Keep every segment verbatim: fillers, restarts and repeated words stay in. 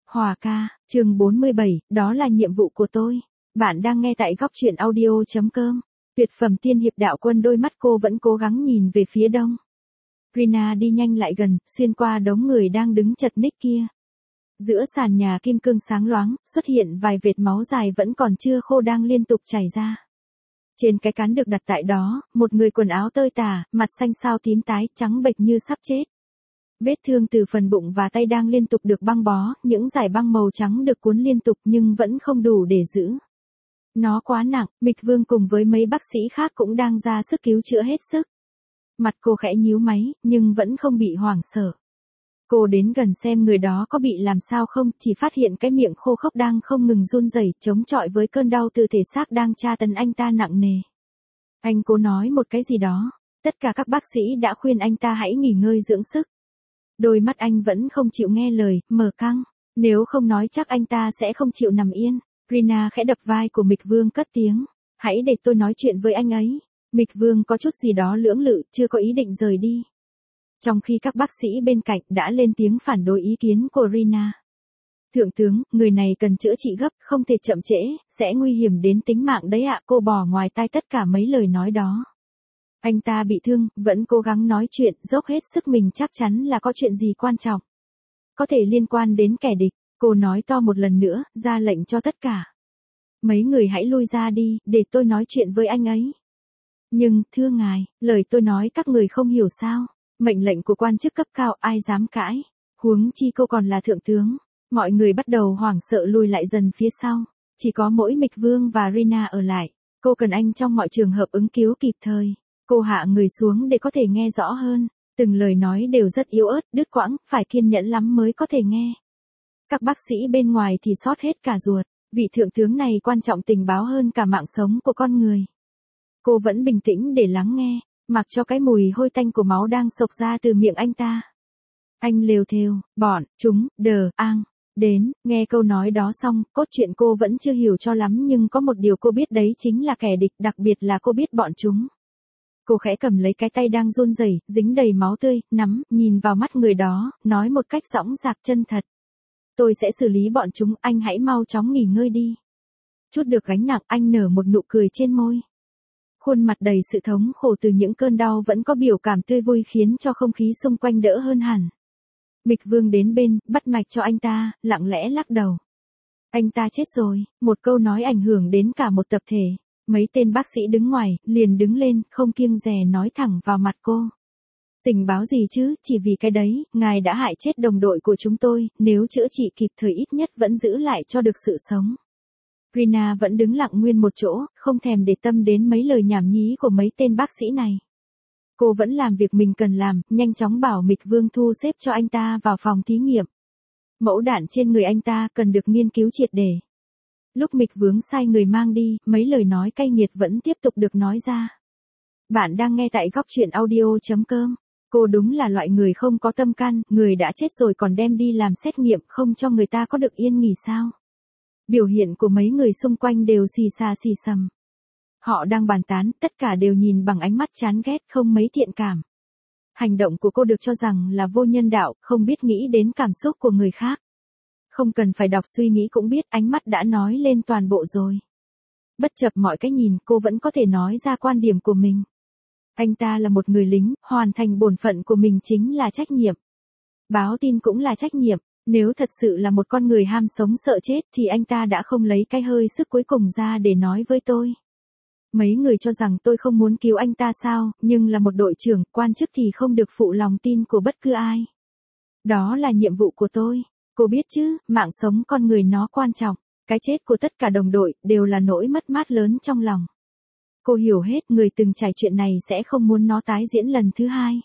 Hòa ca, chương bốn mươi bảy, đó là nhiệm vụ của tôi. Bạn đang nghe tại góc truyện audio.com. Tuyệt phẩm tiên hiệp đạo quân, đôi mắt cô vẫn cố gắng nhìn về phía đông. Rina đi nhanh lại gần, xuyên qua đống người đang đứng chật ních kia. Giữa sàn nhà kim cương sáng loáng, xuất hiện vài vệt máu dài vẫn còn chưa khô đang liên tục chảy ra. Trên cái cán được đặt tại đó, một người quần áo tơi tả, mặt xanh xao tím tái, trắng bệch như sắp chết. Vết thương từ phần bụng và tay đang liên tục được băng bó, những dải băng màu trắng được cuốn liên tục nhưng vẫn không đủ để giữ. Nó quá nặng, Mịch Vương cùng với mấy bác sĩ khác cũng đang ra sức cứu chữa hết sức. Mặt cô khẽ nhíu máy, nhưng vẫn không bị hoảng sợ. Cô đến gần xem người đó có bị làm sao không, chỉ phát hiện cái miệng khô khốc đang không ngừng run rẩy, chống chọi với cơn đau từ thể xác đang tra tấn anh ta nặng nề. Anh cố nói một cái gì đó, tất cả các bác sĩ đã khuyên anh ta hãy nghỉ ngơi dưỡng sức. Đôi mắt anh vẫn không chịu nghe lời, mở căng, nếu không nói chắc anh ta sẽ không chịu nằm yên. Rina khẽ đập vai của Mịch Vương cất tiếng, hãy để tôi nói chuyện với anh ấy. Mịch Vương có chút gì đó lưỡng lự, chưa có ý định rời đi. Trong khi các bác sĩ bên cạnh đã lên tiếng phản đối ý kiến của Rina. Thượng tướng, người này cần chữa trị gấp, không thể chậm trễ, sẽ nguy hiểm đến tính mạng đấy ạ. Cô bỏ ngoài tai tất cả mấy lời nói đó. Anh ta bị thương, vẫn cố gắng nói chuyện, dốc hết sức mình, chắc chắn là có chuyện gì quan trọng. Có thể liên quan đến kẻ địch. Cô nói to một lần nữa, ra lệnh cho tất cả. Mấy người hãy lui ra đi, để tôi nói chuyện với anh ấy. Nhưng, thưa ngài, lời tôi nói các người không hiểu sao. Mệnh lệnh của quan chức cấp cao ai dám cãi. Huống chi cô còn là thượng tướng. Mọi người bắt đầu hoảng sợ lùi lại dần phía sau. Chỉ có mỗi Mịch Vương và Rina ở lại. Cô cần anh trong mọi trường hợp ứng cứu kịp thời. Cô hạ người xuống để có thể nghe rõ hơn. Từng lời nói đều rất yếu ớt, đứt quãng, phải kiên nhẫn lắm mới có thể nghe. Các bác sĩ bên ngoài thì sót hết cả ruột. Vị thượng tướng này quan trọng tình báo hơn cả mạng sống của con người. Cô vẫn bình tĩnh để lắng nghe, mặc cho cái mùi hôi tanh của máu đang xộc ra từ miệng anh ta. Anh lều thều, bọn, chúng, đờ, ang, đến, nghe câu nói đó xong, cốt truyện cô vẫn chưa hiểu cho lắm nhưng có một điều cô biết đấy chính là kẻ địch, đặc biệt là cô biết bọn chúng. Cô khẽ cầm lấy cái tay đang run rẩy, dính đầy máu tươi, nắm, nhìn vào mắt người đó, nói một cách dõng dạc chân thật. Tôi sẽ xử lý bọn chúng, anh hãy mau chóng nghỉ ngơi đi. Chút được gánh nặng, anh nở một nụ cười trên môi. Khuôn mặt đầy sự thống khổ từ những cơn đau vẫn có biểu cảm tươi vui khiến cho không khí xung quanh đỡ hơn hẳn. Mịch Vương đến bên, bắt mạch cho anh ta, lặng lẽ lắc đầu. Anh ta chết rồi, một câu nói ảnh hưởng đến cả một tập thể. Mấy tên bác sĩ đứng ngoài, liền đứng lên, không kiêng dè nói thẳng vào mặt cô. Tình báo gì chứ, chỉ vì cái đấy, ngài đã hại chết đồng đội của chúng tôi, nếu chữa trị kịp thời ít nhất vẫn giữ lại cho được sự sống. Rina vẫn đứng lặng nguyên một chỗ, không thèm để tâm đến mấy lời nhảm nhí của mấy tên bác sĩ này. Cô vẫn làm việc mình cần làm, nhanh chóng bảo Mịch Vương thu xếp cho anh ta vào phòng thí nghiệm. Mẫu đạn trên người anh ta cần được nghiên cứu triệt để. Lúc Mịch Vương sai người mang đi, mấy lời nói cay nghiệt vẫn tiếp tục được nói ra. Bạn đang nghe tại góc truyện audio.com. Cô đúng là loại người không có tâm can, người đã chết rồi còn đem đi làm xét nghiệm, không cho người ta có được yên nghỉ sao. Biểu hiện của mấy người xung quanh đều xì xà xì xầm. Họ đang bàn tán, tất cả đều nhìn bằng ánh mắt chán ghét, không mấy thiện cảm. Hành động của cô được cho rằng là vô nhân đạo, không biết nghĩ đến cảm xúc của người khác. Không cần phải đọc suy nghĩ cũng biết, ánh mắt đã nói lên toàn bộ rồi. Bất chấp mọi cái nhìn, cô vẫn có thể nói ra quan điểm của mình. Anh ta là một người lính, hoàn thành bổn phận của mình chính là trách nhiệm. Báo tin cũng là trách nhiệm, nếu thật sự là một con người ham sống sợ chết thì anh ta đã không lấy cái hơi sức cuối cùng ra để nói với tôi. Mấy người cho rằng tôi không muốn cứu anh ta sao, nhưng là một đội trưởng, quan chức thì không được phụ lòng tin của bất cứ ai. Đó là nhiệm vụ của tôi, cô biết chứ, mạng sống con người nó quan trọng, cái chết của tất cả đồng đội đều là nỗi mất mát lớn trong lòng. Cô hiểu hết, người từng trải chuyện này sẽ không muốn nó tái diễn lần thứ hai.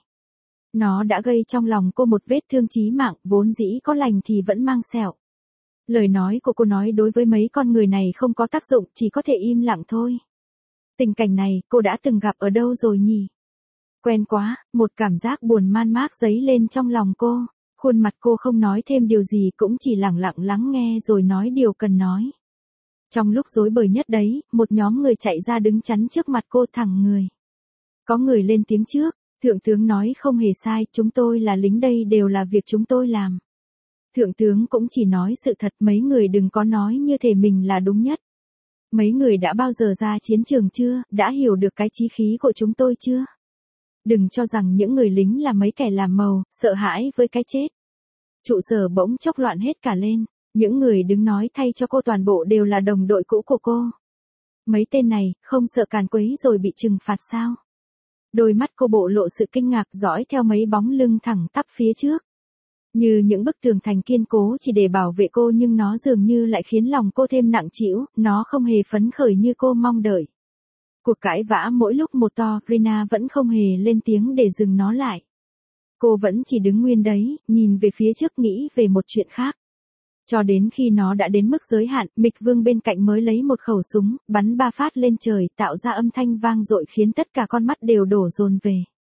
Nó đã gây trong lòng cô một vết thương chí mạng, vốn dĩ có lành thì vẫn mang sẹo. Lời nói của cô nói đối với mấy con người này không có tác dụng, chỉ có thể im lặng thôi. Tình cảnh này, cô đã từng gặp ở đâu rồi nhỉ? Quen quá, một cảm giác buồn man mác dấy lên trong lòng cô. Khuôn mặt cô không nói thêm điều gì, cũng chỉ lặng lặng lắng nghe rồi nói điều cần nói. Trong lúc rối bời nhất đấy, một nhóm người chạy ra đứng chắn trước mặt cô thẳng người. Có người lên tiếng trước, thượng tướng nói không hề sai, chúng tôi là lính đây đều là việc chúng tôi làm. Thượng tướng cũng chỉ nói sự thật, mấy người đừng có nói như thể mình là đúng nhất. Mấy người đã bao giờ ra chiến trường chưa, đã hiểu được cái chí khí của chúng tôi chưa? Đừng cho rằng những người lính là mấy kẻ làm màu, sợ hãi với cái chết. Trụ sở bỗng chốc loạn hết cả lên, những người đứng nói thay cho cô toàn bộ đều là đồng đội cũ của cô. Mấy tên này, không sợ càn quấy rồi bị trừng phạt sao? Đôi mắt cô bộ lộ sự kinh ngạc dõi theo mấy bóng lưng thẳng tắp phía trước. Như những bức tường thành kiên cố chỉ để bảo vệ cô nhưng nó dường như lại khiến lòng cô thêm nặng trĩu, nó không hề phấn khởi như cô mong đợi. Cuộc cãi vã mỗi lúc một to, Rina vẫn không hề lên tiếng để dừng nó lại. Cô vẫn chỉ đứng nguyên đấy, nhìn về phía trước nghĩ về một chuyện khác. Cho đến khi nó đã đến mức giới hạn, Mịch Vương bên cạnh mới lấy một khẩu súng, bắn ba phát lên trời, tạo ra âm thanh vang dội khiến tất cả con mắt đều đổ dồn về.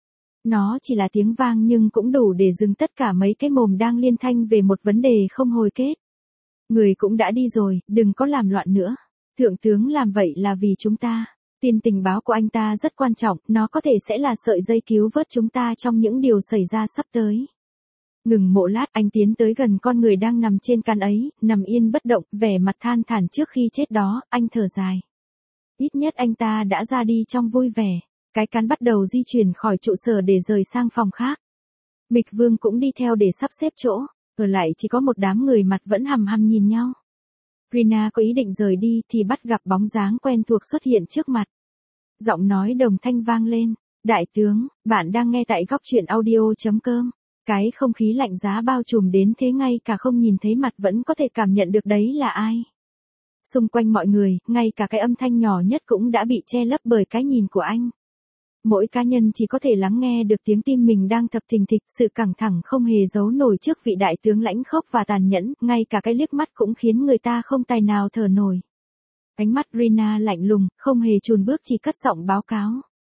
Nó chỉ là tiếng vang nhưng cũng đủ để dừng tất cả mấy cái mồm đang liên thanh về một vấn đề không hồi kết. Người cũng đã đi rồi, đừng có làm loạn nữa. Thượng tướng làm vậy là vì chúng ta. Tin tình báo của anh ta rất quan trọng, nó có thể sẽ là sợi dây cứu vớt chúng ta trong những điều xảy ra sắp tới. Ngừng một lát, anh tiến tới gần con người đang nằm trên can ấy, nằm yên bất động, vẻ mặt than thản trước khi chết đó, anh thở dài. Ít nhất anh ta đã ra đi trong vui vẻ. Cái cán bắt đầu di chuyển khỏi trụ sở để rời sang phòng khác. Mịch Vương cũng đi theo để sắp xếp chỗ, ở lại chỉ có một đám người mặt vẫn hằm hằm nhìn nhau. Rina có ý định rời đi thì bắt gặp bóng dáng quen thuộc xuất hiện trước mặt. Giọng nói đồng thanh vang lên, đại tướng, bạn đang nghe tại góc truyện audio chấm com. Cái không khí lạnh giá bao trùm đến thế ngay cả không nhìn thấy mặt vẫn có thể cảm nhận được đấy là ai. Xung quanh mọi người, ngay cả cái âm thanh nhỏ nhất cũng đã bị che lấp bởi cái nhìn của anh. Mỗi cá nhân chỉ có thể lắng nghe được tiếng tim mình đang thập thình thịch, sự căng thẳng không hề giấu nổi trước vị đại tướng lãnh khốc và tàn nhẫn, ngay cả cái liếc mắt cũng khiến người ta không tài nào thở nổi. Ánh mắt Rina lạnh lùng, không hề chùn bước chỉ cất giọng báo cáo.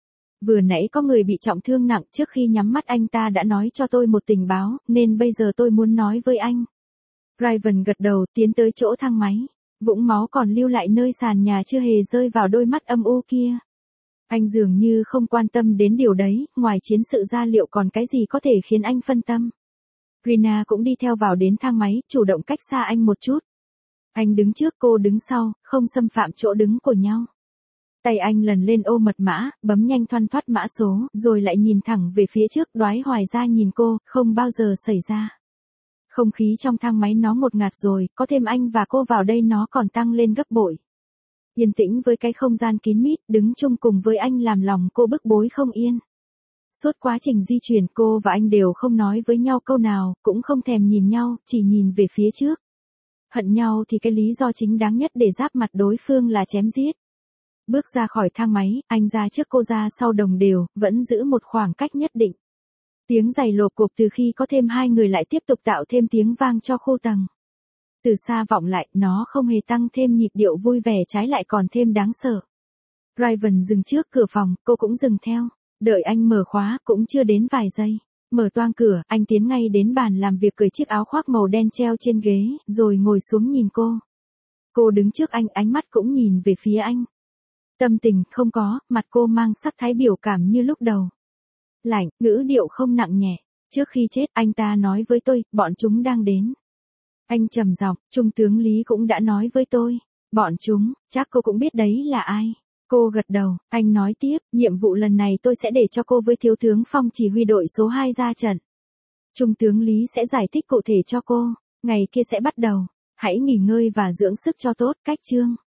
Vừa nãy có người bị trọng thương nặng, trước khi nhắm mắt anh ta đã nói cho tôi một tình báo, nên bây giờ tôi muốn nói với anh. Raven gật đầu tiến tới chỗ thang máy, vũng máu còn lưu lại nơi sàn nhà chưa hề rơi vào đôi mắt âm u kia. Anh dường như không quan tâm đến điều đấy, ngoài chiến sự ra liệu còn cái gì có thể khiến anh phân tâm. Rina cũng đi theo vào đến thang máy, chủ động cách xa anh một chút. Anh đứng trước, cô đứng sau, không xâm phạm chỗ đứng của nhau. Tay anh lần lên ô mật mã, bấm nhanh thoăn thoắt mã số, rồi lại nhìn thẳng về phía trước, đoái hoài ra nhìn cô, không bao giờ xảy ra. Không khí trong thang máy nó ngột ngạt rồi, có thêm anh và cô vào đây nó còn tăng lên gấp bội. Yên tĩnh với cái không gian kín mít, đứng chung cùng với anh làm lòng cô bức bối không yên. Suốt quá trình di chuyển cô và anh đều không nói với nhau câu nào, cũng không thèm nhìn nhau, chỉ nhìn về phía trước. Hận nhau thì cái lý do chính đáng nhất để giáp mặt đối phương là chém giết. Bước ra khỏi thang máy, anh ra trước cô ra sau đồng đều, vẫn giữ một khoảng cách nhất định. Tiếng giày lộp cộp từ khi có thêm hai người lại tiếp tục tạo thêm tiếng vang cho khu tầng. Từ xa vọng lại, nó không hề tăng thêm nhịp điệu vui vẻ, trái lại còn thêm đáng sợ. Raven dừng trước cửa phòng, cô cũng dừng theo. Đợi anh mở khóa, cũng chưa đến vài giây. Mở toang cửa, anh tiến ngay đến bàn làm việc, cởi chiếc áo khoác màu đen treo trên ghế, rồi ngồi xuống nhìn cô. Cô đứng trước anh, ánh mắt cũng nhìn về phía anh. Tâm tình không có, mặt cô mang sắc thái biểu cảm như lúc đầu. Lạnh, ngữ điệu không nặng nhẹ. Trước khi chết, anh ta nói với tôi, bọn chúng đang đến. Anh trầm giọng, Trung tướng Lý cũng đã nói với tôi. Bọn chúng, chắc cô cũng biết đấy là ai. Cô gật đầu, anh nói tiếp, nhiệm vụ lần này tôi sẽ để cho cô với thiếu tướng Phong chỉ huy đội số hai ra trận. Trung tướng Lý sẽ giải thích cụ thể cho cô, ngày kia sẽ bắt đầu. Hãy nghỉ ngơi và dưỡng sức cho tốt, cách chương.